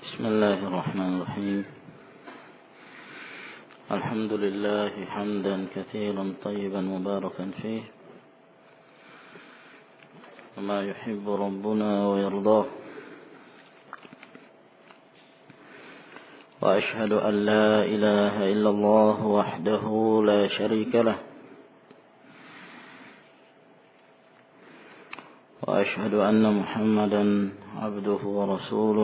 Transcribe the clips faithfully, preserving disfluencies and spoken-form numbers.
بسم الله الرحمن الرحيم. الحمد لله حمدا كثيرا طيبا مباركا فيه كما يحب ربنا ويرضاه. وأشهد أن لا إله إلا الله وحده لا شريك له، وأشهد أن محمدا عبده ورسوله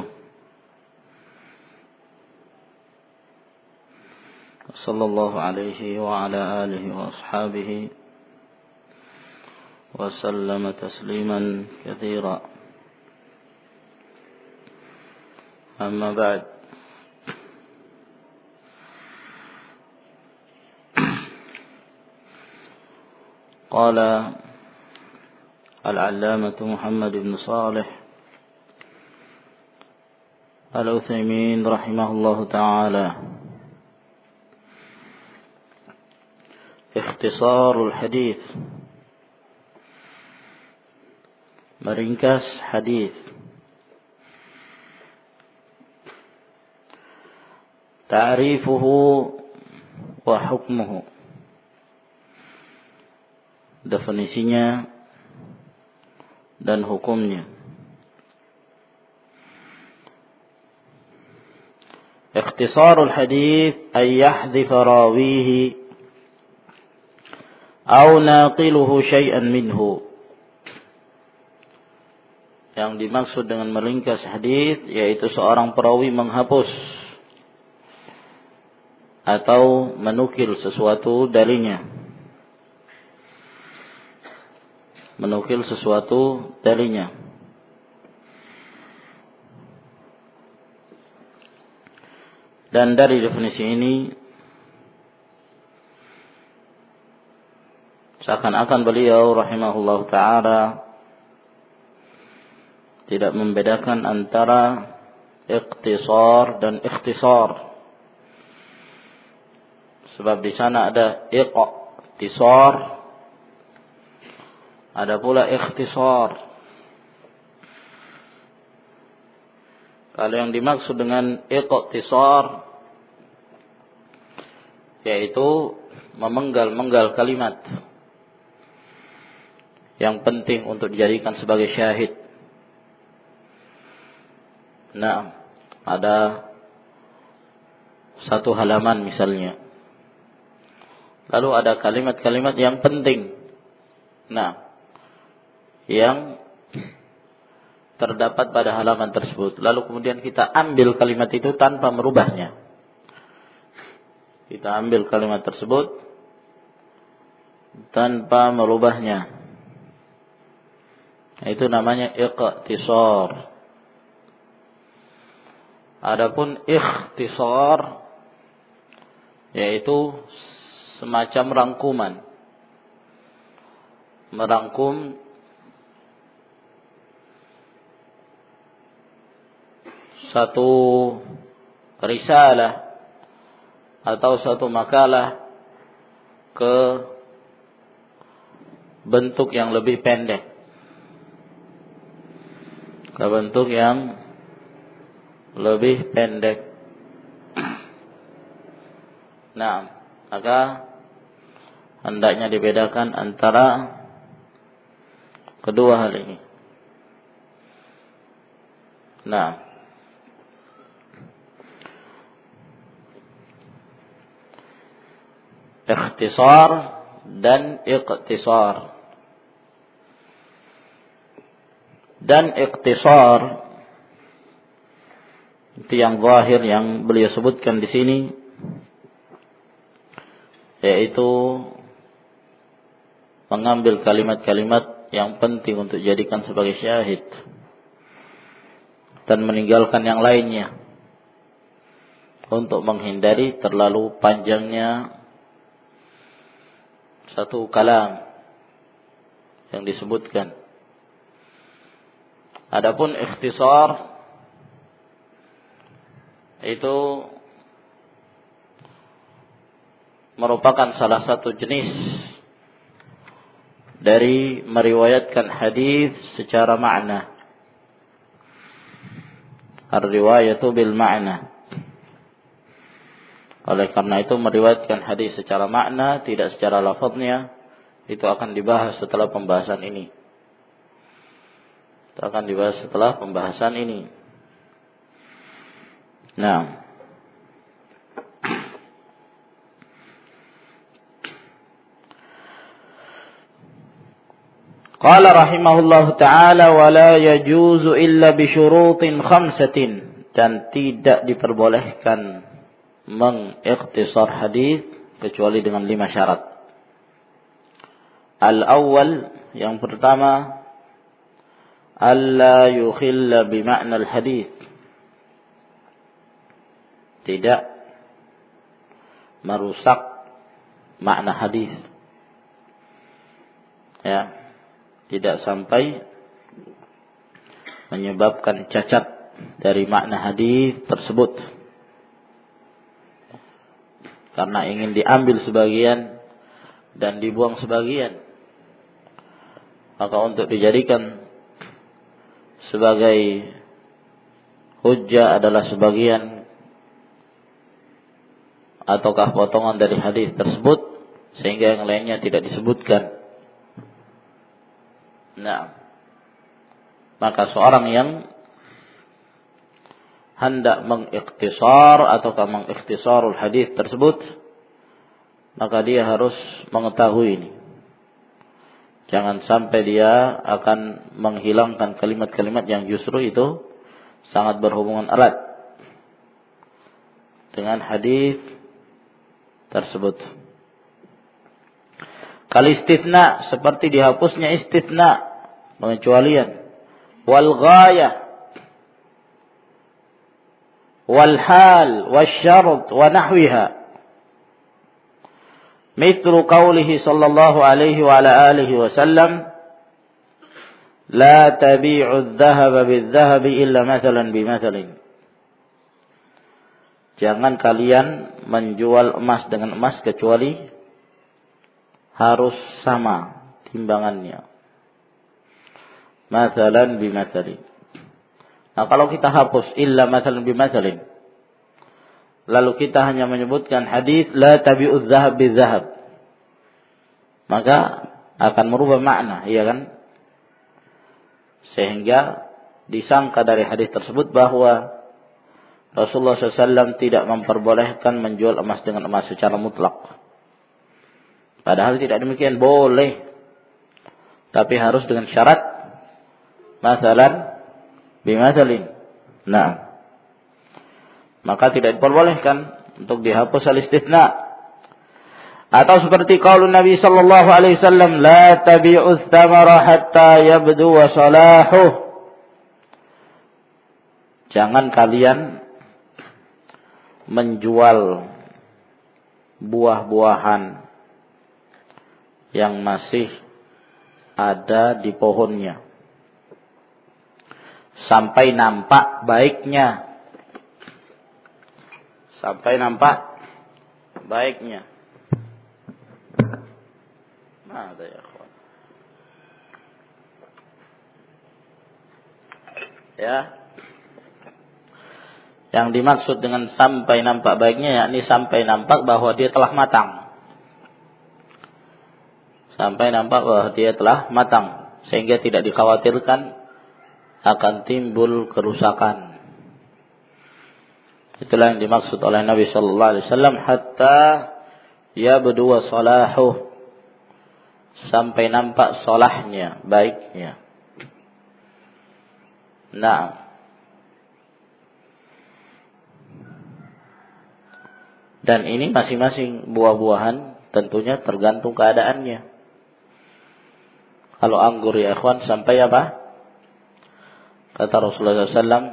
صلى الله عليه وعلى آله وأصحابه وسلم تسليما كثيرا. أما بعد، قال العلامة محمد بن صالح العثيمين رحمه الله تعالى: اختصار الحديث، meringkas hadis. Ta'rifuhu wa hukmuhu, definisinya dan hukumnya. Ikhtisarul hadis ay yahdhifa rawihi aw naqiluhu syai'an minhu. Yang dimaksud dengan meringkas hadis yaitu seorang perawi menghapus atau menukil sesuatu darinya. Menukil sesuatu darinya. Dan dari definisi ini seakan-akan beliau rahimahullah ta'ala tidak membedakan antara ikhtisar dan ikhtisar. Sebab di sana ada ikhtisar, ada pula ikhtisar. Kalau yang dimaksud dengan ikhtisar yaitu memenggal-menggal kalimat yang penting untuk dijadikan sebagai syahid. Nah, ada satu halaman misalnya, lalu ada kalimat-kalimat yang penting, nah, yang terdapat pada halaman tersebut. Lalu kemudian kita ambil kalimat itu tanpa merubahnya. Kita ambil kalimat tersebut tanpa merubahnya. Itu namanya ikhtisar. Adapun ikhtisar yaitu semacam rangkuman. Merangkum satu risalah atau satu makalah ke bentuk yang lebih pendek. Ke bentuk yang lebih pendek. Nah, maka hendaknya dibedakan antara kedua hal ini. Nah, ikhtisar dan ikhtisar. Dan ikhtisar itu yang zahir yang beliau sebutkan di sini, yaitu mengambil kalimat-kalimat yang penting untuk dijadikan sebagai syahid dan meninggalkan yang lainnya untuk menghindari terlalu panjangnya satu kalam yang disebutkan. Adapun ikhtisar itu merupakan salah satu jenis dari meriwayatkan hadis secara makna. ar-riwayatu bil ma'na. Oleh karena itu meriwayatkan hadis secara makna, tidak secara lafadznya, itu akan dibahas setelah pembahasan ini. Itu akan dibahas setelah pembahasan ini. Nah, qala rahimahullahu ta'ala wa la yajuzu illa bi syurutin khamsatin, dan tidak diperbolehkan mengikhtisar hadis kecuali dengan lima syarat. Al-awwal, yang pertama, alla yukhilla bi ma'na al-hadis, tidak merusak makna hadis. Ya, tidak sampai menyebabkan cacat dari makna hadis tersebut, karena ingin diambil sebagian dan dibuang sebagian. Maka untuk dijadikan sebagai hujjah adalah sebagian ataukah potongan dari hadis tersebut, sehingga yang lainnya tidak disebutkan. Nah, maka seorang yang hendak mengikhtisar ataukah mengikhtisarul hadis tersebut, maka dia harus mengetahui ini. Jangan sampai dia akan menghilangkan kalimat-kalimat yang justru itu sangat berhubungan erat dengan hadis tersebut. Kal istitsna, seperti dihapusnya istitsna, pengecualian. Wal ghayah, wal hal, wal syarat, wa nahwiha. Mithlu qawlihi sallallahu alaihi wa ala alihi wa sallam, la tabi'u adh-dhahaba bidh-dhahabi illa mathalan bimathalin. Jangan kalian menjual emas dengan emas kecuali harus sama timbangannya. Mathalan bimathalin. Nah, kalau kita hapus illa mathalan bimathalin, lalu kita hanya menyebutkan hadis la tabi'udz dzahab bidzahab, maka akan merubah makna, iya kan? Sehingga disangka dari hadis tersebut bahwa Rasulullah shallallahu alaihi wasallam tidak memperbolehkan menjual emas dengan emas secara mutlak. Padahal tidak demikian, boleh, tapi harus dengan syarat mathalan bimathalin. Nah, maka tidak diperbolehkan untuk dihapus al-istitsna. Atau seperti qaulun Nabi sallallahu alaihi wasallam, la tabi'uz thamara hatta yabdu wa salahuh. Jangan kalian menjual buah-buahan yang masih ada di pohonnya sampai nampak baiknya. Sampai nampak baiknya. Nah, ada ya, kawan. Ya. Yang dimaksud dengan sampai nampak baiknya, yakni sampai nampak bahwa dia telah matang. Sampai nampak bahwa dia telah matang, sehingga tidak dikhawatirkan akan timbul kerusakan. Itulah yang dimaksud oleh Nabi sallallahu alaihi wasallam, hatta yabdu wa salahuh, sampai nampak solahnya, baiknya. Nah, dan ini masing-masing buah-buahan tentunya tergantung keadaannya. Kalau anggur ya ikhwan, sampai apa? Kata Rasulullah sallallahu alaihi wasallam,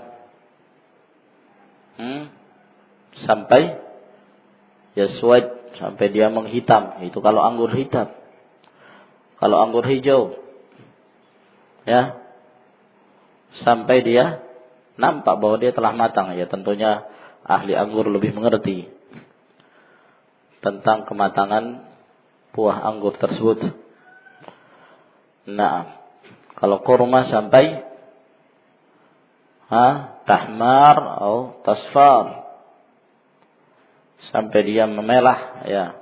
hmm, sampai yaswad, sampai dia menghitam. Itu kalau anggur hitam. Kalau anggur hijau, ya, sampai dia nampak bahwa dia telah matang. Ya, tentunya ahli anggur lebih mengerti tentang kematangan buah anggur tersebut. Nah, kalau kurma sampai ha, tahmar atau tasfar, sampai dia memelah, ya.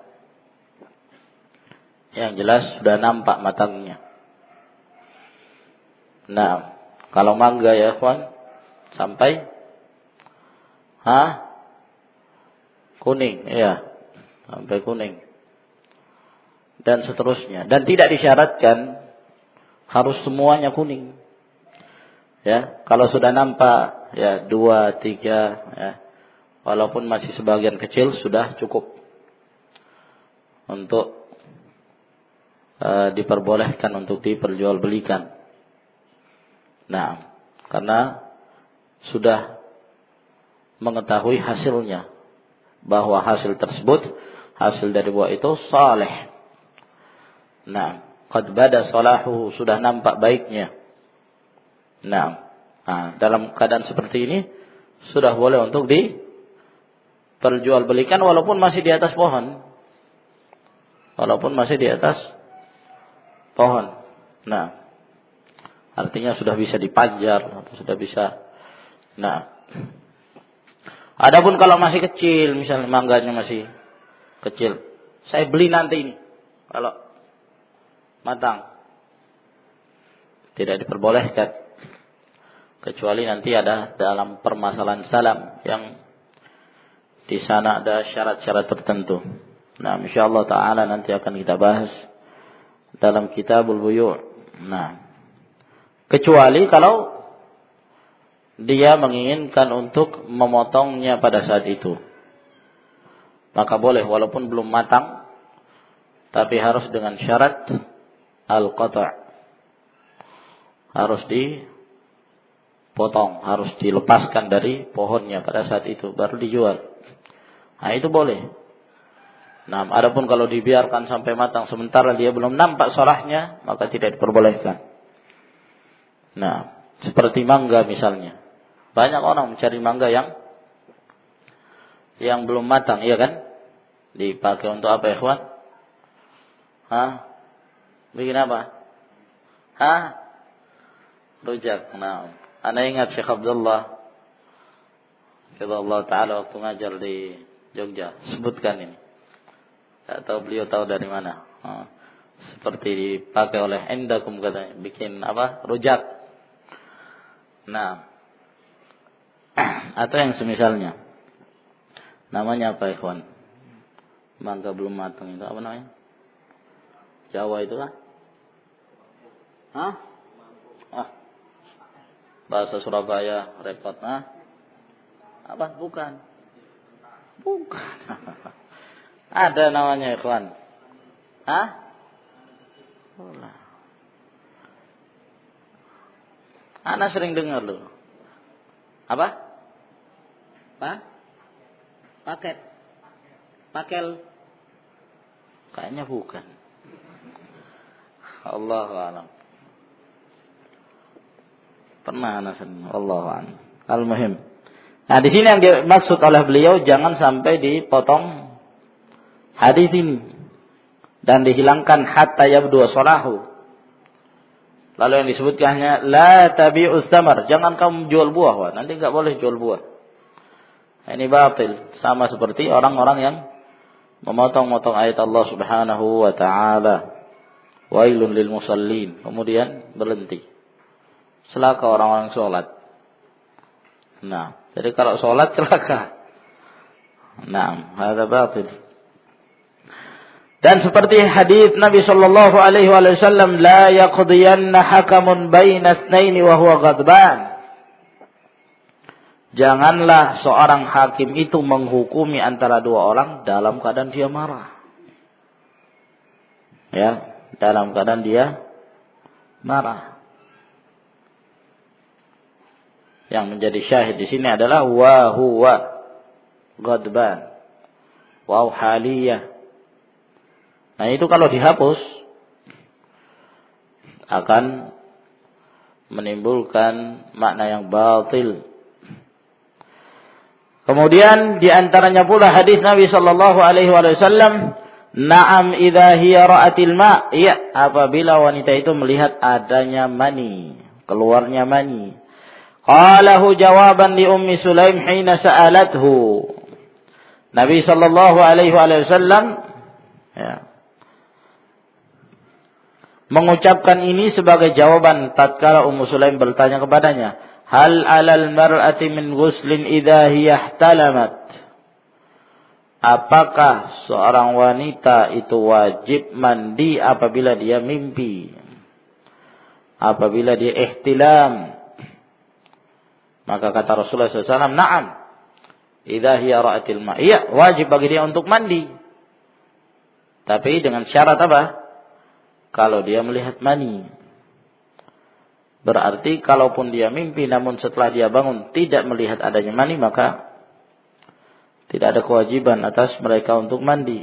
Yang jelas sudah nampak matangnya. Nah, kalau mangga ya ikhwan, sampai ha, kuning, ya, sampai kuning. Dan seterusnya. Dan tidak disyaratkan harus semuanya kuning. Ya, kalau sudah nampak ya dua, tiga, ya, walaupun masih sebagian kecil sudah cukup untuk uh, diperbolehkan untuk diperjualbelikan. Nah, karena sudah mengetahui hasilnya, bahwa hasil tersebut, hasil dari buah itu saleh. Nah, qad bada salahuhu, sudah nampak baiknya. Nah, nah, dalam keadaan seperti ini sudah boleh untuk diperjualbelikan walaupun masih di atas pohon. Walaupun masih di atas pohon. Nah, artinya sudah bisa dipanjar atau sudah bisa. Nah, adapun kalau masih kecil, misalnya mangganya masih kecil, saya beli nanti ini. Kalau matang, tidak diperbolehkan. Kecuali nanti ada dalam permasalahan salam yang di sana ada syarat-syarat tertentu. Nah, insyaallah taala nanti akan kita bahas dalam Kitabul Buyu'. Nah, kecuali kalau dia menginginkan untuk memotongnya pada saat itu, maka boleh walaupun belum matang, tapi harus dengan syarat al-qata'. Harus dipotong, harus dilepaskan dari pohonnya pada saat itu baru dijual. Nah, itu boleh. Nah, adapun kalau dibiarkan sampai matang sementara dia belum nampak salahnya, maka tidak diperbolehkan. Nah, seperti mangga misalnya. Banyak orang mencari mangga yang yang belum matang, iya kan? Dipakai untuk apa, ikhwan? Hah? Bikin apa? Hah? Rujak. Nah, ana ingat Syekh Abdullah Allah Ta'ala waktu ngajar di Jogja sebutkan ini. Tak tahu beliau tahu dari mana. Nah, seperti dipakai oleh endakum katanya, bikin apa? Rujak. Nah, atau yang semisalnya. Namanya apa, ikhwan? Mangga belum matang itu apa namanya? Jawa itu kan? Hah? Ah. Bahasa Surabaya repot, nah. Apa? Bukan. Bukan. Ada namanya, ikhwan. Hah? Olah. Ana sering dengar loh. Apa? Apa? Paket. Pakel. Kayaknya bukan. Allahu a'lam. Pernah ana sering. Allahu a'lam. Al-muhim. Nah, di sini yang dimaksud oleh beliau jangan sampai dipotong hadis ini dan dihilangkan hatta yabdu salahu. Lalu yang disebutkannya la tabi'us samar, jangan kamu jual buah, wah, nanti enggak boleh jual buah. Ini batil, sama seperti orang-orang yang memotong-motong ayat Allah Subhanahu wa taala. Wailun lil musallin, kemudian berhenti. Celaka orang-orang salat. Nah, jadi kalau salat celaka. Nah, hadza batil. Dan seperti hadis Nabi sallallahu alaihi wasallam, la yaqdiyanna hakamun baina itsnaini wa huwa ghadban. Janganlah seorang hakim itu menghukumi antara dua orang dalam keadaan dia marah. Ya, dalam keadaan dia marah. Yang menjadi syahid di sini adalah wa huwa ghadban. Waw haliyah. Nah, itu kalau dihapus akan menimbulkan makna yang batil. Kemudian di antaranya pula hadis Nabi sallallahu alaihi wasallam, "Na'am idza hiya ra'atil ma'." Iya, apabila wanita itu melihat adanya mani, keluarnya mani. qalahu jawaban li Ummi Sulaim hina sa'alathu. Nabi sallallahu alaihi wasallam ya, mengucapkan ini sebagai jawaban tatkala Ummu Sulaim bertanya kepadanya, hal 'alal mar'ati min ghuslin idza hiya ihtalamat? Apakah seorang wanita itu wajib mandi apabila dia mimpi? Apabila dia ihtilam? Maka kata Rasulullah sallallahu alaihi wasallam, na'am. Idza hiya ra'atil ma'. Iya, wajib bagi dia untuk mandi. Tapi dengan syarat apa? Kalau dia melihat mani. Berarti kalaupun dia mimpi namun setelah dia bangun tidak melihat adanya mani, maka tidak ada kewajiban atas mereka untuk mandi.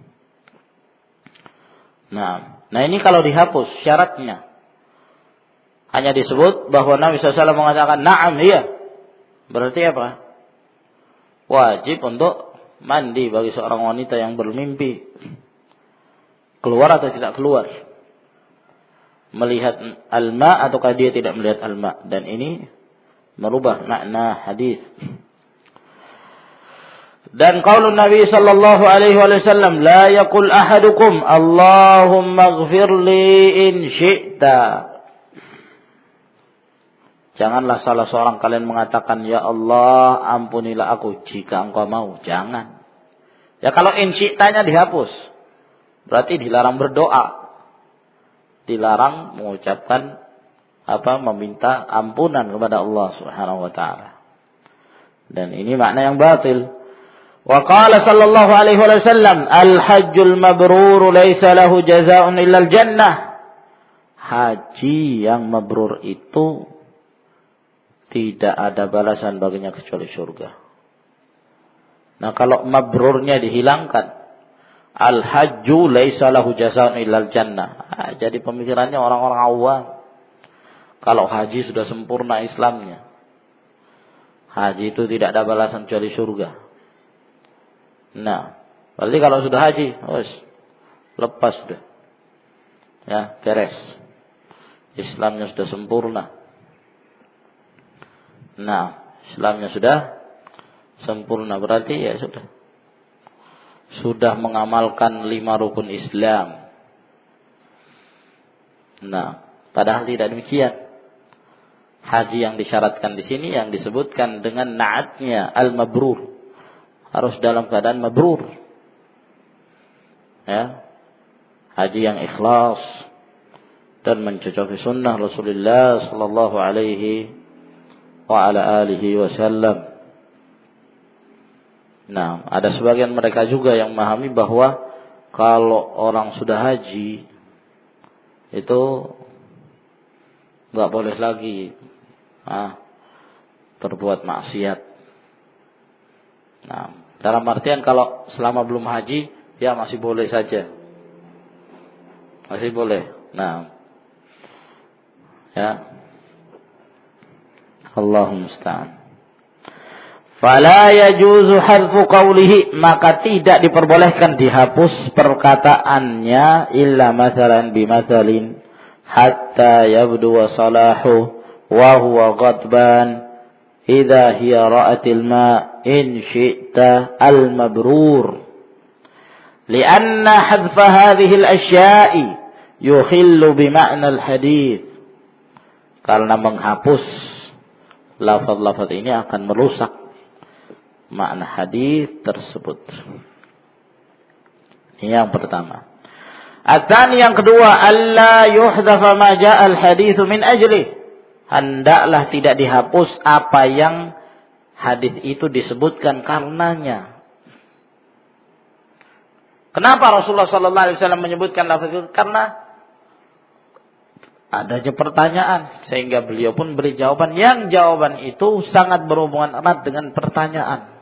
Nah, nah ini kalau dihapus syaratnya. Hanya disebut bahwa Nabi sallallahu alaihi wasallam mengatakan na'am, iya. Berarti apa? Wajib untuk mandi bagi seorang wanita yang bermimpi. Keluar atau tidak keluar? Melihat al-ma' ataukah dia tidak melihat al-ma'? Dan ini merubah makna hadis. Dan qaulun Nabi sallallahu alaihi wasallam, la yaqul ahadukum Allahumma ighfir li in syi'ta. Janganlah salah seorang kalian mengatakan, ya Allah ampunilah aku jika engkau mau. Jangan. Ya kalau in syi'tanya dihapus, berarti dilarang berdoa. Dilarang mengucapkan apa, meminta ampunan kepada Allah Subhanahu wa taala. Dan ini makna yang batil. Wa qala sallallahu alaihi wasallam, al-hajjul mabrur laisa lahu jazaa'un illa al-jannah. Haji yang mabrur itu tidak ada balasan baginya kecuali surga. Nah, kalau mabrurnya dihilangkan, al-hajju laisa lahu jazaa'un illa al-jannah. Nah, jadi pemikirannya orang-orang awam. Kalau haji sudah sempurna Islamnya, haji itu tidak ada balasan kecuali surga. Nah, berarti kalau sudah haji, wes lepas sudah. Ya, beres. Islamnya sudah sempurna. Nah, Islamnya sudah sempurna, berarti ya sudah. Sudah mengamalkan lima rukun Islam. Nah, padahal tidak demikian. Haji yang disyaratkan di sini yang disebutkan dengan naatnya al-mabrur, harus dalam keadaan mabrur. Ya. Haji yang ikhlas dan mencocoki sunnah Rasulullah sallallahu alaihi wa ala alihi wasallam. Nah, ada sebagian mereka juga yang memahami bahwa kalau orang sudah haji itu enggak boleh lagi ah, berbuat maksiat. Nah, dalam artian kalau selama belum haji, ya masih boleh saja. Masih boleh. Nah, ya. Allahumma musta'an. Fala yajuzu harfu qawlihi, maka tidak diperbolehkan dihapus perkataannya illa mathalan bimathalin hatta yabdu wa salahu wa huwa ghadban idza hiya ra'atil ma' in syi'ta al-mabrur. Lianna hadfa hadhihi al-asya'i yukhillu bima'na al-hadith. Karena menghapus lafaz-lafaz ini akan merusak makna hadis tersebut. Ini yang pertama. Ats-tsani, yang kedua, alla yuhdhafa ma jaa al-haditsu min ajli. Hendaklah tidak dihapus apa yang hadis itu disebutkan karenanya. Kenapa Rasulullah sallallahu alaihi wasallam menyebutkan lafaz itu? Karena adanya pertanyaan, sehingga beliau pun beri jawaban yang jawaban itu sangat berhubungan erat dengan pertanyaan.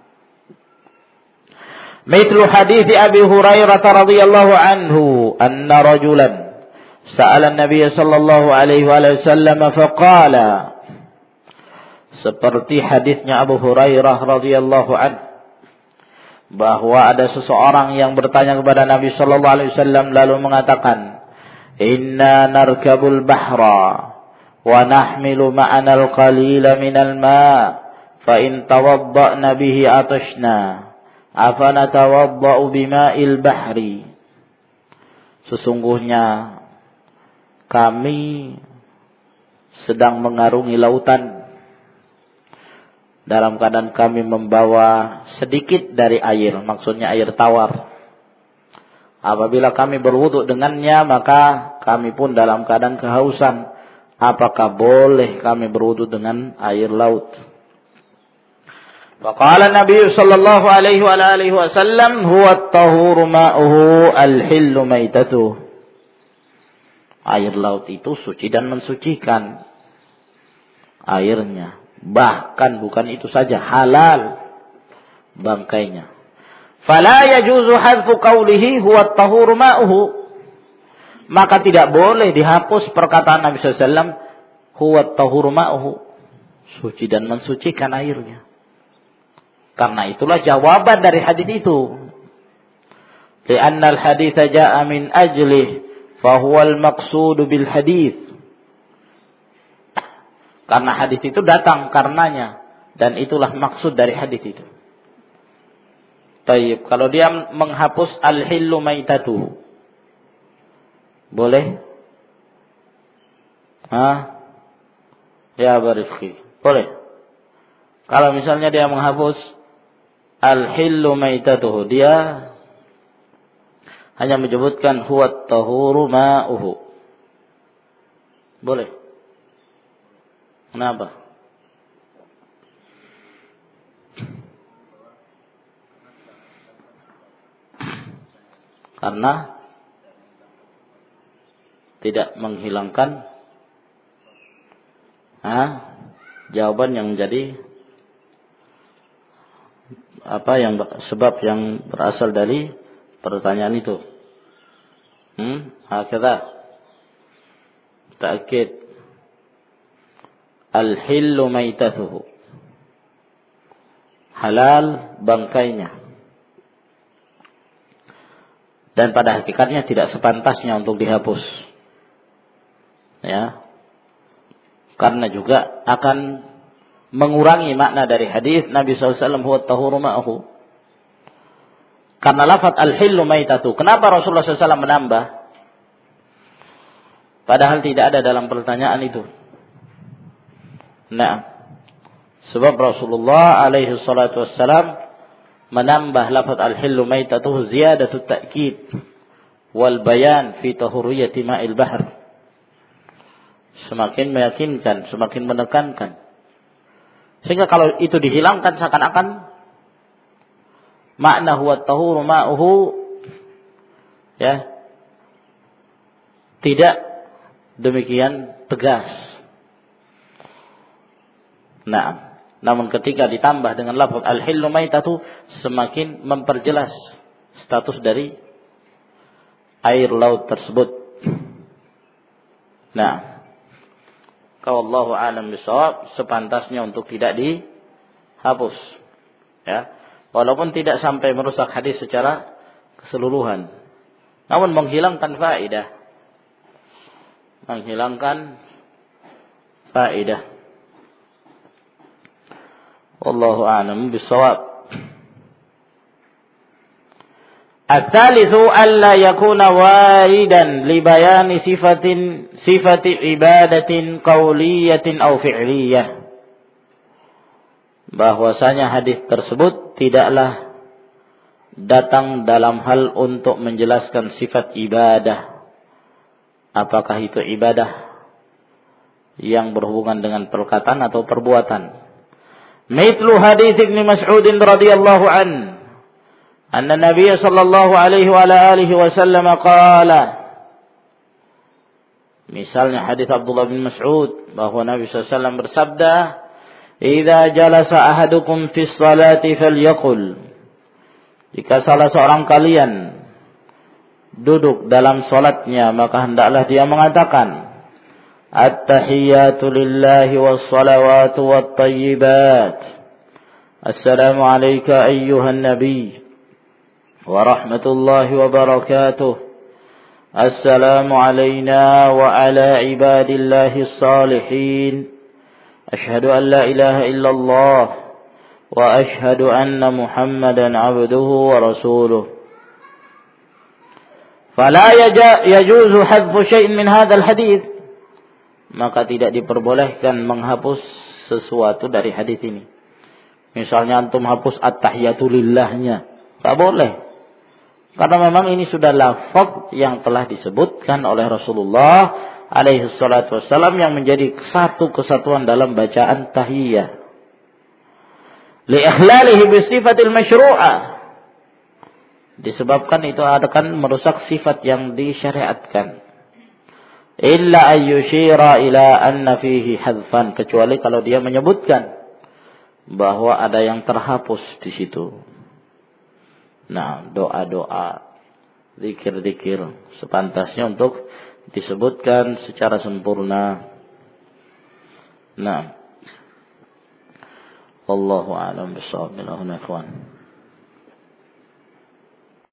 Mithlu hadits Abi Hurairah radhiyallahu anhu anna rajulan sa'ala an-nabiy sallallahu alaihi wasallam faqala. Seperti hadisnya Abu Hurairah radhiyallahu anhu bahwa ada seseorang yang bertanya kepada Nabi sallallahu alaihi wasallam lalu mengatakan, inna narkabul bahra wa nahmilu ma'ana al-qalila minal ma' fa in tawadda'na bihi atashna afana tawadda'u bima'il bahri. Sesungguhnya kami sedang mengarungi lautan dalam keadaan kami membawa sedikit dari air, maksudnya air tawar. Apabila kami berwudu dengannya, maka kami pun dalam keadaan kehausan. Apakah boleh kami berwudu dengan air laut? Faqala Nabi sallallahu alaihi wa alihi wasallam, huwa at-tahuru ma'uhu al-hillu maitatuh. Air laut itu suci dan mensucikan airnya. Bahkan bukan itu saja, halal bangkainya. Fala yajuzu hadfu qawlihi huwa at-tahuru ma'uhu. Maka tidak boleh dihapus perkataan Nabi sallallahu alaihi wasallam, huwa at-tahuru ma'uhu, suci dan mensucikan airnya. Karena itulah jawaban dari hadis itu. Li'anna al-haditha ja'a min ajlih fa huwa al-maqsud bil hadits. Karena hadis itu datang karenanya, dan itulah maksud dari hadis itu. Tayyib, kalau dia menghapus al-hillu maitatu, boleh? Hah? Ya barifki, boleh. Kalau misalnya dia menghapus al-hillu maitatuhu, dia hanya menyebutkan huwa at-tahuru ma'uhu, boleh. Kenapa? Karena tidak menghilangkan ah, jawaban yang menjadi apa yang sebab yang berasal dari pertanyaan itu. Hmm, hakadha. Ta'kid al-hillu maitatuhu. Halal bangkainya. Dan pada hakikatnya tidak sepantasnya untuk dihapus. Ya. Karena juga akan mengurangi makna dari hadis Nabi sallallahu alaihi wasallam huwa at-tahuru ma'ahu. Karena lafaz al-hillu maitatu, kenapa Rasulullah sallallahu alaihi wasallam menambah? Padahal tidak ada dalam pertanyaan itu. Nah, sebab Rasulullah alaihi salatu wassalam menambah lafaz al-hillu maitatuhu ziyadatu ta'kid wal bayan fi tahuriyati ma'il bahr. Semakin meyakinkan, semakin menekankan. Sehingga kalau itu dihilangkan seakan-akan makna huwa tahuru ma'uhu ya tidak demikian tegas. Nah, namun ketika ditambah dengan lafaz al-hillu maitatu, semakin memperjelas status dari air laut tersebut. Nah, wallahu a'lam bishawab, sepantasnya untuk tidak dihapus. Ya, walaupun tidak sampai merusak hadis secara keseluruhan, namun menghilangkan faedah. Menghilangkan faedah. Wallahu a'lam bishawab. At-talitsu alla yakuna waridan li bayani sifatin sifati ibadatin qauliyatin aw fi'liyah. Bahwasanya hadis tersebut tidaklah datang dalam hal untuk menjelaskan sifat ibadah. Apakah itu ibadah yang berhubungan dengan perkataan atau perbuatan. Mithlu hadits Ibnu Mas'ud radhiyallahu anhu anna Nabiy sallallahu alaihi wa alihi wasallam qala. Misalnya hadis Abdullah bin Mas'ud bahwa Nabi sallallahu alaihi wasallam bersabda, "Idza jalasa ahadukum fi sholati falyaqul." Jika salah seorang kalian duduk dalam salatnya, maka hendaklah dia mengatakan, At-tahiyyatu lillahi was-salawatu wat-tayyibat. Assalamu alayka ayyuhan nabiy wa rahmatullahi wa barakatuh. السلام علينا وعلى عباد الله الصالحين أشهد أن لا إله إلا الله وأشهد أن محمدا عبده ورسوله فلا يجوز حذف شيء من هذا الحديث. Maka tidak diperbolehkan menghapus sesuatu dari hadis ini. Misalnya antum hapus at-tahiyatu lillahnya, tak boleh. Karena memang ini sudah lafaz yang telah disebutkan oleh Rasulullah alaihi salatu wassalam yang menjadi satu kesatuan dalam bacaan tahiyah. Li ikhlalihi bi sifatil masyru'ah. Disebabkan itu akan merusak sifat yang disyariatkan. Illa ayyushira ila anna fihi hadfan, kecuali kalau dia menyebutkan bahwa ada yang terhapus di situ. Nah, doa-doa, zikir-zikir sepantasnya untuk disebutkan secara sempurna. Nah, wallahu a'lam bishawab.